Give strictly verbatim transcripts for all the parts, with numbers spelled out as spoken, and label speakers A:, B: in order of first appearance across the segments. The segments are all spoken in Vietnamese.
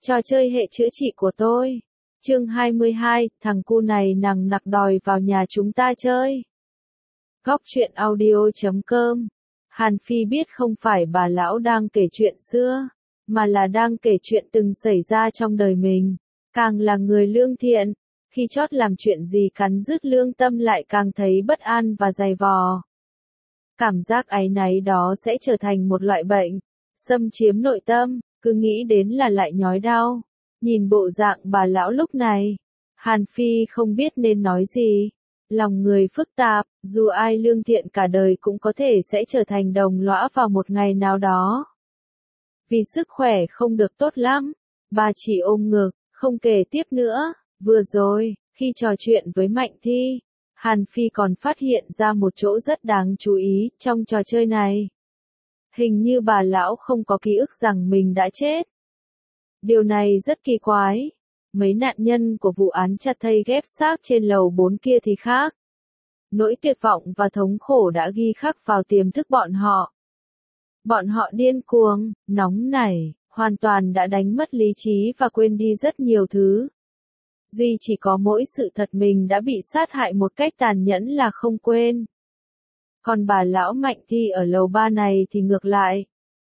A: Trò chơi hệ chữa trị của tôi. Chương hai mươi hai, thằng cu này nằng nặc đòi vào nhà chúng ta chơi. Góc truyện audio chấm com. Hàn Phi biết không phải bà lão đang kể chuyện xưa, mà là đang kể chuyện từng xảy ra trong đời mình. Càng là người lương thiện, khi chót làm chuyện gì cắn rứt lương tâm lại càng thấy bất an và dày vò. Cảm giác áy náy đó sẽ trở thành một loại bệnh, xâm chiếm nội tâm, cứ nghĩ đến là lại nhói đau. Nhìn bộ dạng bà lão lúc này, Hàn Phi không biết nên nói gì. Lòng người phức tạp, dù ai lương thiện cả đời cũng có thể sẽ trở thành đồng lõa vào một ngày nào đó. Vì sức khỏe không được tốt lắm, bà chỉ ôm ngực, không kể tiếp nữa. Vừa rồi, khi trò chuyện với Mạnh Thi, Hàn Phi còn phát hiện ra một chỗ rất đáng chú ý trong trò chơi này. Hình như bà lão không có ký ức rằng mình đã chết. Điều này rất kỳ quái. Mấy nạn nhân của vụ án chặt thây ghép xác trên lầu bốn kia thì khác. Nỗi tuyệt vọng và thống khổ đã ghi khắc vào tiềm thức bọn họ. Bọn họ điên cuồng, nóng nảy, hoàn toàn đã đánh mất lý trí và quên đi rất nhiều thứ. Duy chỉ có mỗi sự thật mình đã bị sát hại một cách tàn nhẫn là không quên. Còn bà lão Mạnh Thi ở lầu ba này thì ngược lại.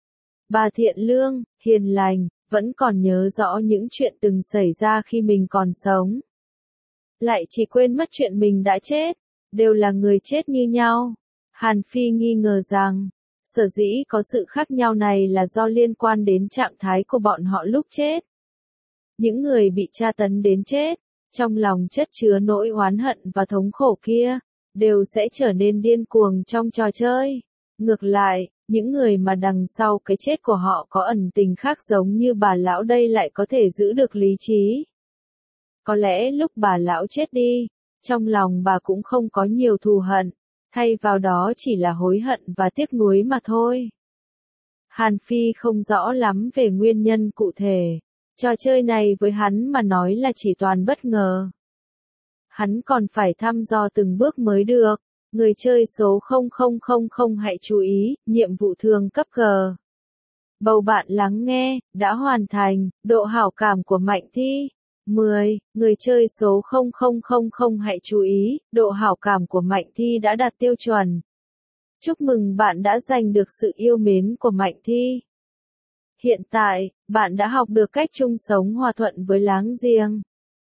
A: Bà thiện lương, hiền lành, vẫn còn nhớ rõ những chuyện từng xảy ra khi mình còn sống. Lại chỉ quên mất chuyện mình đã chết, đều là người chết như nhau. Hàn Phi nghi ngờ rằng, sở dĩ có sự khác nhau này là do liên quan đến trạng thái của bọn họ lúc chết. Những người bị tra tấn đến chết, trong lòng chất chứa nỗi oán hận và thống khổ kia, đều sẽ trở nên điên cuồng trong trò chơi. Ngược lại, những người mà đằng sau cái chết của họ có ẩn tình khác giống như bà lão đây lại có thể giữ được lý trí. Có lẽ lúc bà lão chết đi, trong lòng bà cũng không có nhiều thù hận, thay vào đó chỉ là hối hận và tiếc nuối mà thôi. Hàn Phi không rõ lắm về nguyên nhân cụ thể. Trò chơi này với hắn mà nói là chỉ toàn bất ngờ. Hắn còn phải thăm dò từng bước mới được. Người chơi số không không không không hãy chú ý, nhiệm vụ thường cấp G. Bầu bạn lắng nghe, đã hoàn thành, độ hảo cảm của Mạnh Thi. mười. Người chơi số không không không không hãy chú ý, độ hảo cảm của Mạnh Thi đã đạt tiêu chuẩn. Chúc mừng bạn đã giành được sự yêu mến của Mạnh Thi. Hiện tại, bạn đã học được cách chung sống hòa thuận với láng giềng.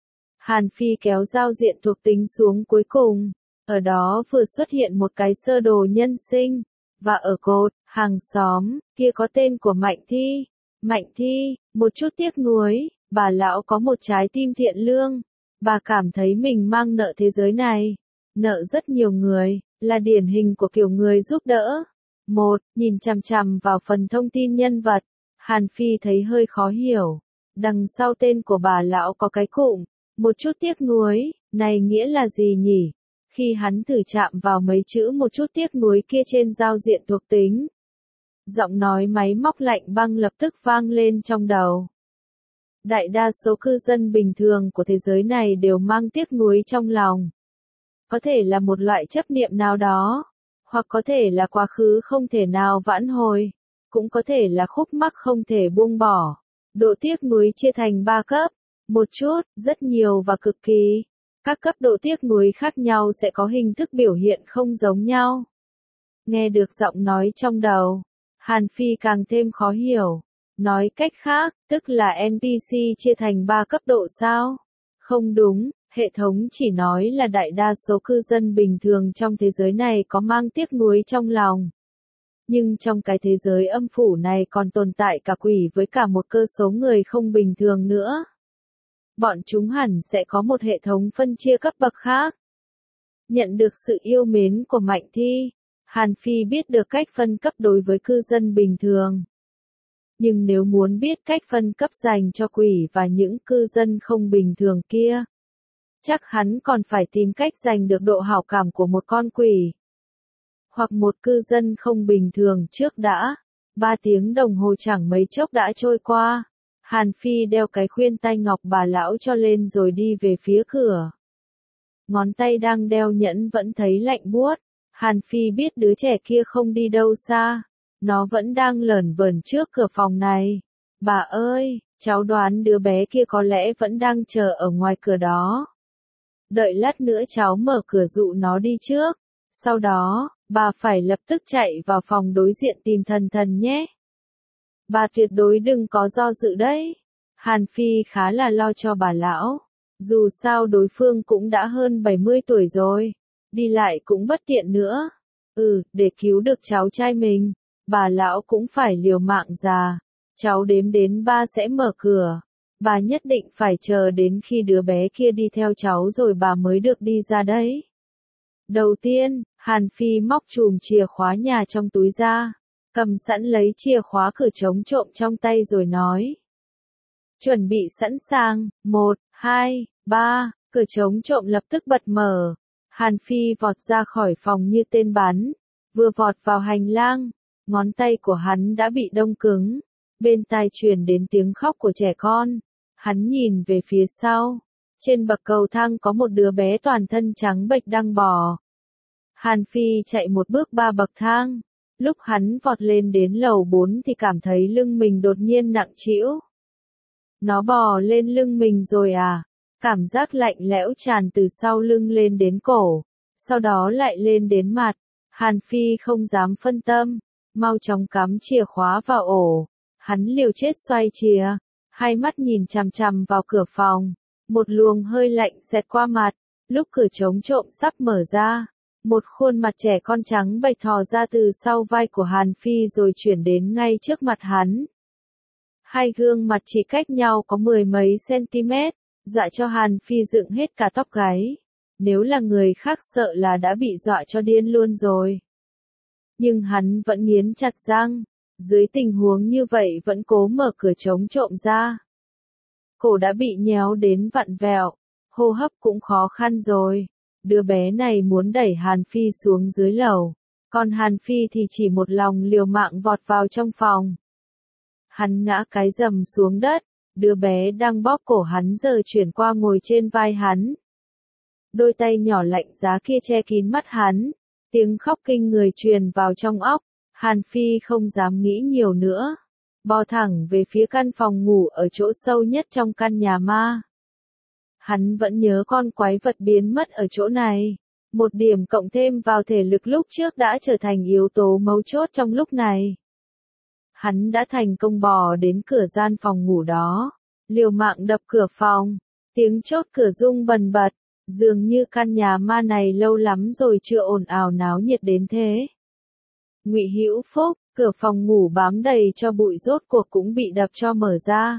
A: Hàn Phi kéo giao diện thuộc tính xuống cuối cùng. Ở đó vừa xuất hiện một cái sơ đồ nhân sinh, và ở cột, hàng xóm, kia có tên của Mạnh Thi. Mạnh Thi, một chút tiếc nuối, bà lão có một trái tim thiện lương. Bà cảm thấy mình mang nợ thế giới này. Nợ rất nhiều người, là điển hình của kiểu người giúp đỡ. Một, nhìn chằm chằm vào phần thông tin nhân vật. Hàn Phi thấy hơi khó hiểu. Đằng sau tên của bà lão có cái cụm, một chút tiếc nuối, này nghĩa là gì nhỉ? Khi hắn thử chạm vào mấy chữ một chút tiếc nuối kia trên giao diện thuộc tính. Giọng nói máy móc lạnh băng lập tức vang lên trong đầu. Đại đa số cư dân bình thường của thế giới này đều mang tiếc nuối trong lòng. Có thể là một loại chấp niệm nào đó, hoặc có thể là quá khứ không thể nào vãn hồi, cũng có thể là khúc mắc không thể buông bỏ. Độ tiếc nuối chia thành ba cấp, một chút, rất nhiều và cực kỳ. Các cấp độ tiếc nuối khác nhau sẽ có hình thức biểu hiện không giống nhau. Nghe được giọng nói trong đầu, Hàn Phi càng thêm khó hiểu. Nói cách khác, tức là en pê xê chia thành ba cấp độ sao? Không đúng, hệ thống chỉ nói là đại đa số cư dân bình thường trong thế giới này có mang tiếc nuối trong lòng. Nhưng trong cái thế giới âm phủ này còn tồn tại cả quỷ với cả một cơ số người không bình thường nữa. Bọn chúng hẳn sẽ có một hệ thống phân chia cấp bậc khác. Nhận được sự yêu mến của Mạnh Thi, Hàn Phi biết được cách phân cấp đối với cư dân bình thường. Nhưng nếu muốn biết cách phân cấp dành cho quỷ và những cư dân không bình thường kia, chắc hắn còn phải tìm cách giành được độ hảo cảm của một con quỷ. Hoặc một cư dân không bình thường trước đã. Ba tiếng đồng hồ chẳng mấy chốc đã trôi qua. Hàn Phi đeo cái khuyên tai ngọc bà lão cho lên rồi đi về phía cửa. Ngón tay đang đeo nhẫn vẫn thấy lạnh buốt. Hàn Phi biết đứa trẻ kia không đi đâu xa. Nó vẫn đang lởn vởn trước cửa phòng này. Bà ơi, cháu đoán đứa bé kia có lẽ vẫn đang chờ ở ngoài cửa đó. Đợi lát nữa cháu mở cửa dụ nó đi trước. Sau đó, bà phải lập tức chạy vào phòng đối diện tìm thần thần nhé. Bà tuyệt đối đừng có do dự đấy. Hàn Phi khá là lo cho bà lão. Dù sao đối phương cũng đã hơn bảy mươi tuổi rồi. Đi lại cũng bất tiện nữa. Ừ, để cứu được cháu trai mình, bà lão cũng phải liều mạng già. Cháu đếm đến ba sẽ mở cửa. Bà nhất định phải chờ đến khi đứa bé kia đi theo cháu rồi bà mới được đi ra đấy. Đầu tiên, Hàn Phi móc chùm chìa khóa nhà trong túi ra, cầm sẵn lấy chìa khóa cửa chống trộm trong tay rồi nói. Chuẩn bị sẵn sàng, một, hai, ba, cửa chống trộm lập tức bật mở. Hàn Phi vọt ra khỏi phòng như tên bắn, vừa vọt vào hành lang, ngón tay của hắn đã bị đông cứng, bên tai truyền đến tiếng khóc của trẻ con. Hắn nhìn về phía sau, trên bậc cầu thang có một đứa bé toàn thân trắng bệch đang bò. Hàn Phi chạy một bước ba bậc thang, lúc hắn vọt lên đến lầu bốn thì cảm thấy lưng mình đột nhiên nặng trĩu. Nó bò lên lưng mình rồi à? Cảm giác lạnh lẽo tràn từ sau lưng lên đến cổ, sau đó lại lên đến mặt. Hàn Phi không dám phân tâm, mau chóng cắm chìa khóa vào ổ. Hắn liều chết xoay chìa, hai mắt nhìn chằm chằm vào cửa phòng. Một luồng hơi lạnh xẹt qua mặt, lúc cửa chống trộm sắp mở ra. Một khuôn mặt trẻ con trắng bệch thò ra từ sau vai của Hàn Phi rồi chuyển đến ngay trước mặt hắn. Hai gương mặt chỉ cách nhau có mười mấy cm, dọa cho Hàn Phi dựng hết cả tóc gáy. Nếu là người khác sợ là đã bị dọa cho điên luôn rồi. Nhưng hắn vẫn nghiến chặt răng, dưới tình huống như vậy vẫn cố mở cửa chống trộm ra. Cổ đã bị nhéo đến vặn vẹo, hô hấp cũng khó khăn rồi. Đứa bé này muốn đẩy Hàn Phi xuống dưới lầu, còn Hàn Phi thì chỉ một lòng liều mạng vọt vào trong phòng. Hắn ngã cái rầm xuống đất, đứa bé đang bóp cổ hắn giờ chuyển qua ngồi trên vai hắn. Đôi tay nhỏ lạnh giá kia che kín mắt hắn, tiếng khóc kinh người truyền vào trong óc. Hàn Phi không dám nghĩ nhiều nữa, bò thẳng về phía căn phòng ngủ ở chỗ sâu nhất trong căn nhà ma. Hắn vẫn nhớ con quái vật biến mất ở chỗ này. Một điểm cộng thêm vào thể lực lúc trước đã trở thành yếu tố mấu chốt trong lúc này. Hắn đã thành công bò đến cửa gian phòng ngủ đó, liều mạng đập cửa phòng, tiếng chốt cửa rung bần bật, dường như căn nhà ma này lâu lắm rồi chưa ồn ào náo nhiệt đến thế. Ngụy Hữu Phúc, cửa phòng ngủ bám đầy cho bụi rốt cuộc cũng bị đập cho mở ra.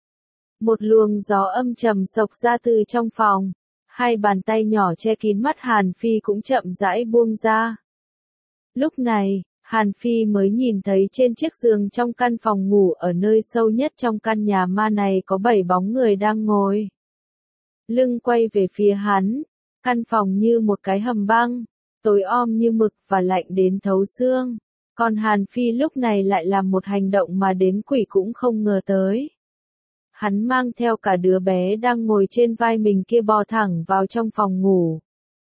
A: Một luồng gió âm trầm xộc ra từ trong phòng, hai bàn tay nhỏ che kín mắt Hàn Phi cũng chậm rãi buông ra. Lúc này, Hàn Phi mới nhìn thấy trên chiếc giường trong căn phòng ngủ ở nơi sâu nhất trong căn nhà ma này có bảy bóng người đang ngồi. Lưng quay về phía hắn, căn phòng như một cái hầm băng, tối om như mực và lạnh đến thấu xương. Còn Hàn Phi lúc này lại làm một hành động mà đến quỷ cũng không ngờ tới. Hắn mang theo cả đứa bé đang ngồi trên vai mình kia bò thẳng vào trong phòng ngủ.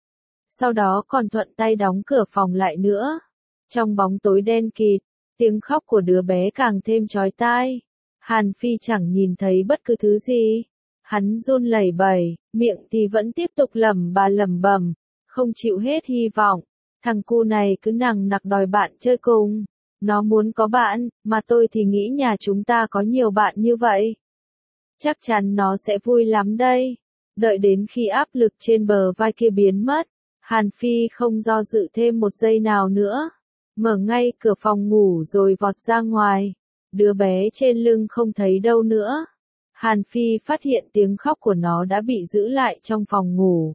A: Sau đó còn thuận tay đóng cửa phòng lại nữa. Trong bóng tối đen kịt, tiếng khóc của đứa bé càng thêm chói tai. Hàn Phi chẳng nhìn thấy bất cứ thứ gì. Hắn run lẩy bẩy, miệng thì vẫn tiếp tục lẩm bà lẩm bẩm, không chịu hết hy vọng. Thằng cu này cứ nằng nặc đòi bạn chơi cùng. Nó muốn có bạn, mà tôi thì nghĩ nhà chúng ta có nhiều bạn như vậy. Chắc chắn nó sẽ vui lắm đây. Đợi đến khi áp lực trên bờ vai kia biến mất, Hàn Phi không do dự thêm một giây nào nữa. Mở ngay cửa phòng ngủ rồi vọt ra ngoài. Đứa bé trên lưng không thấy đâu nữa. Hàn Phi phát hiện tiếng khóc của nó đã bị giữ lại trong phòng ngủ.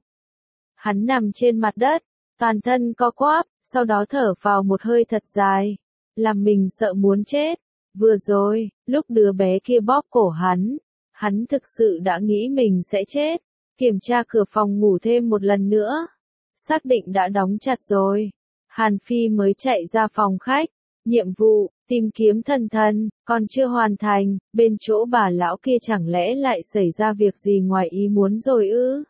A: Hắn nằm trên mặt đất, toàn thân co quắp, sau đó thở vào một hơi thật dài, làm mình sợ muốn chết. Vừa rồi, lúc đứa bé kia bóp cổ hắn, hắn thực sự đã nghĩ mình sẽ chết. Kiểm tra cửa phòng ngủ thêm một lần nữa, xác định đã đóng chặt rồi. Hàn Phi mới chạy ra phòng khách. Nhiệm vụ, tìm kiếm thần thần, còn chưa hoàn thành, bên chỗ bà lão kia chẳng lẽ lại xảy ra việc gì ngoài ý muốn rồi ư?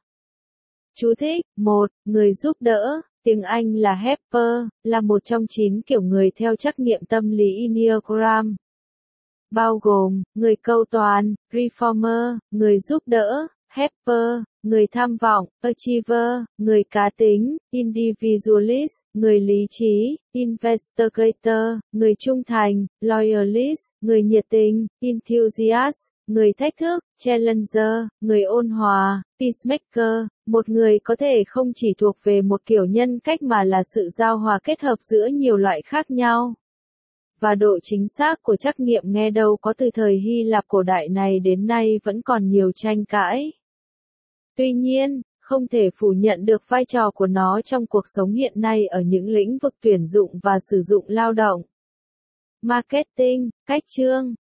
A: Chú thích, một, người giúp đỡ, tiếng Anh là helper, là một trong chín kiểu người theo trắc nghiệm tâm lý Enneagram. bao gồm người cầu toàn, reformer, người giúp đỡ, helper, người tham vọng, achiever, người cá tính, individualist, người lý trí, investigator, người trung thành, loyalist, người nhiệt tình, enthusiast, người thách thức, challenger, người ôn hòa, peacemaker. Một người có thể không chỉ thuộc về một kiểu nhân cách mà là sự giao hòa kết hợp giữa nhiều loại khác nhau. Và độ chính xác của trắc nghiệm nghe đâu có từ thời Hy Lạp cổ đại này đến nay vẫn còn nhiều tranh cãi. Tuy nhiên, không thể phủ nhận được vai trò của nó trong cuộc sống hiện nay ở những lĩnh vực tuyển dụng và sử dụng lao động. Marketing, cách chương